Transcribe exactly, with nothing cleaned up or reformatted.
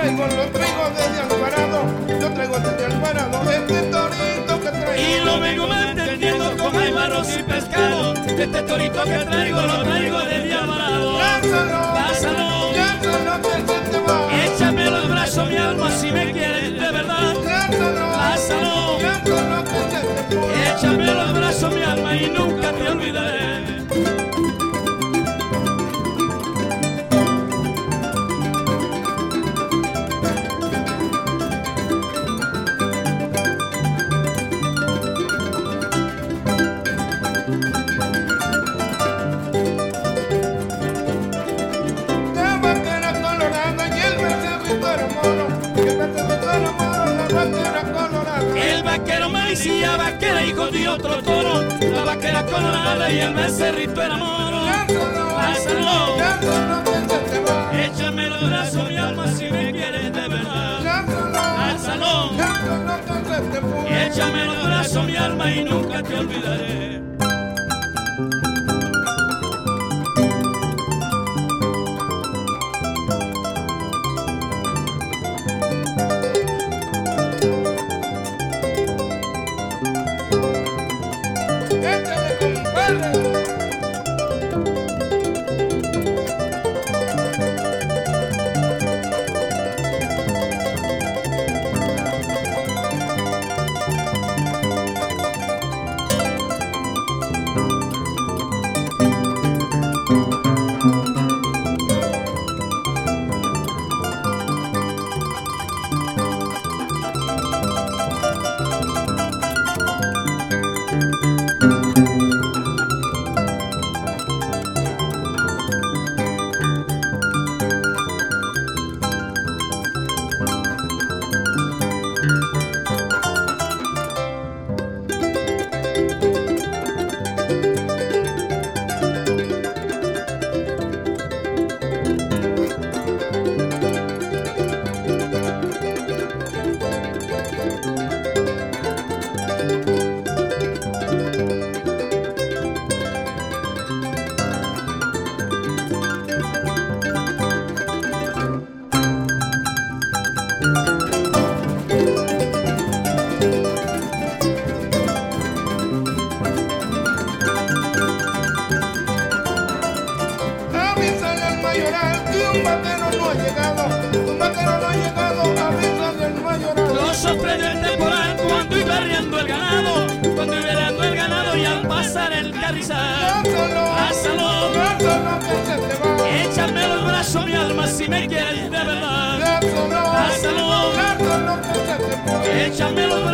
traigo, lo traigo desde Alvarado, yo traigo desde Alvarado este torito que traigo. Y lo vengo manteniendo con aybarros y pescado. Este torito que traigo lo traigo desde Alvarado. Lázalo, Lázalo, lázalo que se te va. échame los brazos, mi alma, si me quieres de verdad. Lázalo, Lázalo, lázalo que se te va. échame los brazos, mi alma, y nunca te olvidaré. El vaquero me decía vaquera, hijo de otro toro, la vaquera colorada y el becerrito era moro. Lázalo, échame los brazos, mi alma, si me quieres de verdad. Lázalo, échame los brazos, mi alma, y nunca te olvidaré. Lo sorprende el temporal cuando iba riendo el ganado, cuando iba riendo el ganado y al pasar el carrizal. Lázalo, échame los brazos, mi alma, si me quieres de verdad. Lázalo, échame los brazos.